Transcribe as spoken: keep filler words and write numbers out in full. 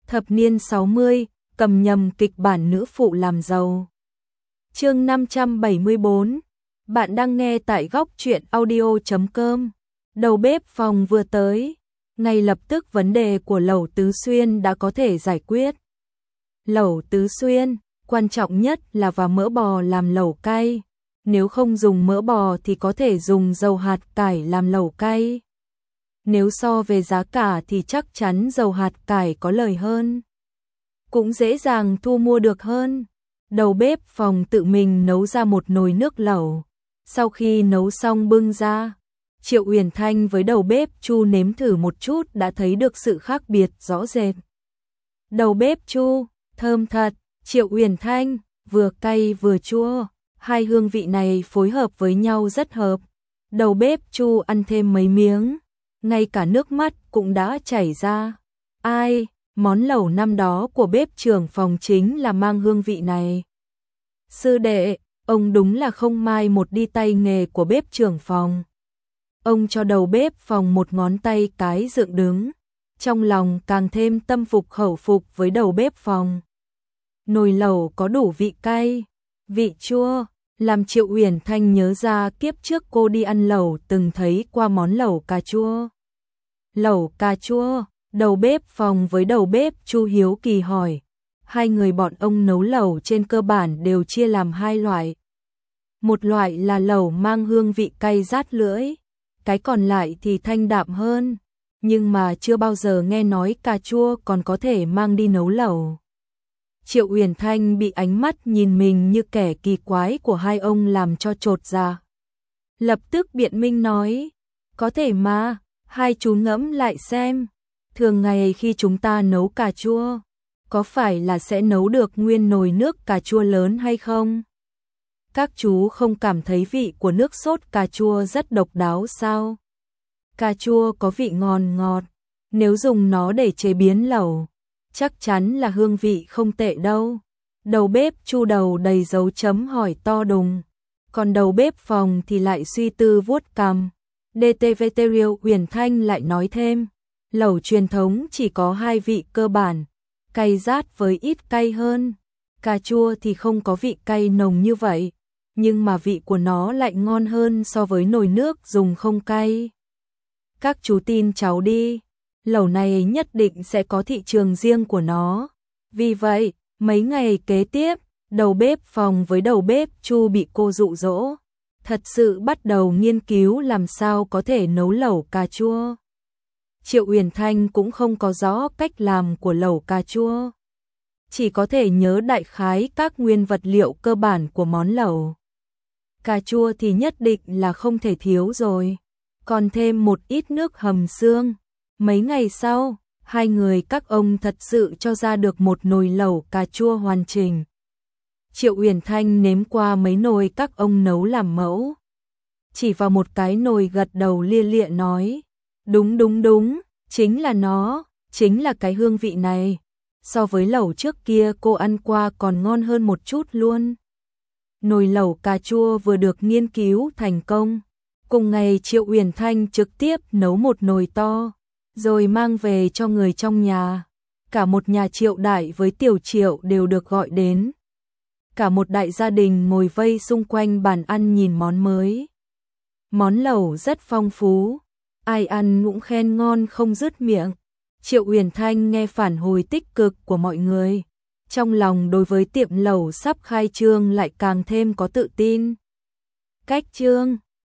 Thập niên sáu mươi, cầm nhầm kịch bản nữ phụ làm giàu. Chương năm trăm bảy mươi bốn. Bạn đang nghe tại góc truyện audio chấm com. Đầu bếp phòng vừa tới, ngay lập tức vấn đề của lẩu Tứ Xuyên đã có thể giải quyết. Lẩu Tứ Xuyên, quan trọng nhất là vào mỡ bò làm lẩu cay. Nếu không dùng mỡ bò thì có thể dùng dầu hạt cải làm lẩu cay. Nếu so về giá cả thì chắc chắn dầu hạt cải có lời hơn. Cũng dễ dàng thu mua được hơn. Đầu bếp phòng tự mình nấu ra một nồi nước lẩu. Sau khi nấu xong bưng ra, Triệu Uyển Thanh với đầu bếp Chu nếm thử một chút đã thấy được sự khác biệt rõ rệt. Đầu bếp Chu, thơm thật. Triệu Uyển Thanh, vừa cay vừa chua. Hai hương vị này phối hợp với nhau rất hợp. Đầu bếp Chu ăn thêm mấy miếng, ngay cả nước mắt cũng đã chảy ra. Ai, món lẩu năm đó của bếp trưởng phòng chính là mang hương vị này. Sư đệ, ông đúng là không mai một đi tay nghề của bếp trưởng phòng. Ông cho đầu bếp phòng một ngón tay cái dựng đứng, trong lòng càng thêm tâm phục khẩu phục với đầu bếp phòng. Nồi lẩu có đủ vị cay, vị chua, làm Triệu Uyển Thanh nhớ ra kiếp trước cô đi ăn lẩu từng thấy qua món lẩu cà chua. Lẩu cà chua, đầu bếp phòng với đầu bếp Chu hiếu kỳ hỏi. Hai người bọn ông nấu lẩu trên cơ bản đều chia làm hai loại. Một loại là lẩu mang hương vị cay rát lưỡi, cái còn lại thì thanh đạm hơn. Nhưng mà chưa bao giờ nghe nói cà chua còn có thể mang đi nấu lẩu. Triệu Uyển Thanh bị ánh mắt nhìn mình như kẻ kỳ quái của hai ông làm cho chột dạ. Lập tức biện minh nói, có thể mà, hai chú ngẫm lại xem. Thường ngày khi chúng ta nấu cà chua, có phải là sẽ nấu được nguyên nồi nước cà chua lớn hay không? Các chú không cảm thấy vị của nước sốt cà chua rất độc đáo sao? Cà chua có vị ngon ngọt, nếu dùng nó để chế biến lẩu, chắc chắn là hương vị không tệ đâu. Đầu bếp Chu đầu đầy dấu chấm hỏi to đùng, còn đầu bếp phòng thì lại suy tư vuốt cằm. đê tê vê tê Triệu Uyển Thanh lại nói thêm, lẩu truyền thống chỉ có hai vị cơ bản, cay rát với ít cay hơn. Cà chua thì không có vị cay nồng như vậy, nhưng mà vị của nó lại ngon hơn so với nồi nước dùng không cay. Các chú tin cháu đi, lẩu này nhất định sẽ có thị trường riêng của nó. Vì vậy, mấy ngày kế tiếp, đầu bếp phòng với đầu bếp Chu bị cô dụ dỗ, thật sự bắt đầu nghiên cứu làm sao có thể nấu lẩu cà chua. Triệu Uyển Thanh cũng không có rõ cách làm của lẩu cà chua, chỉ có thể nhớ đại khái các nguyên vật liệu cơ bản của món lẩu. Cà chua thì nhất định là không thể thiếu rồi, còn thêm một ít nước hầm xương. Mấy ngày sau, hai người các ông thật sự cho ra được một nồi lẩu cà chua hoàn chỉnh. Triệu Uyển Thanh nếm qua mấy nồi các ông nấu làm mẫu, chỉ vào một cái nồi gật đầu lia lịa nói, đúng đúng đúng, chính là nó, chính là cái hương vị này. So với lẩu trước kia cô ăn qua còn ngon hơn một chút luôn. Nồi lẩu cà chua vừa được nghiên cứu thành công. Cùng ngày Triệu Uyển Thanh trực tiếp nấu một nồi to, rồi mang về cho người trong nhà. Cả một nhà Triệu đại với Tiểu Triệu đều được gọi đến. Cả một đại gia đình ngồi vây xung quanh bàn ăn nhìn món mới. Món lẩu rất phong phú, ai ăn cũng khen ngon không dứt miệng. Triệu Uyển Thanh nghe phản hồi tích cực của mọi người, trong lòng đối với tiệm lẩu sắp khai trương lại càng thêm có tự tin. Cách trương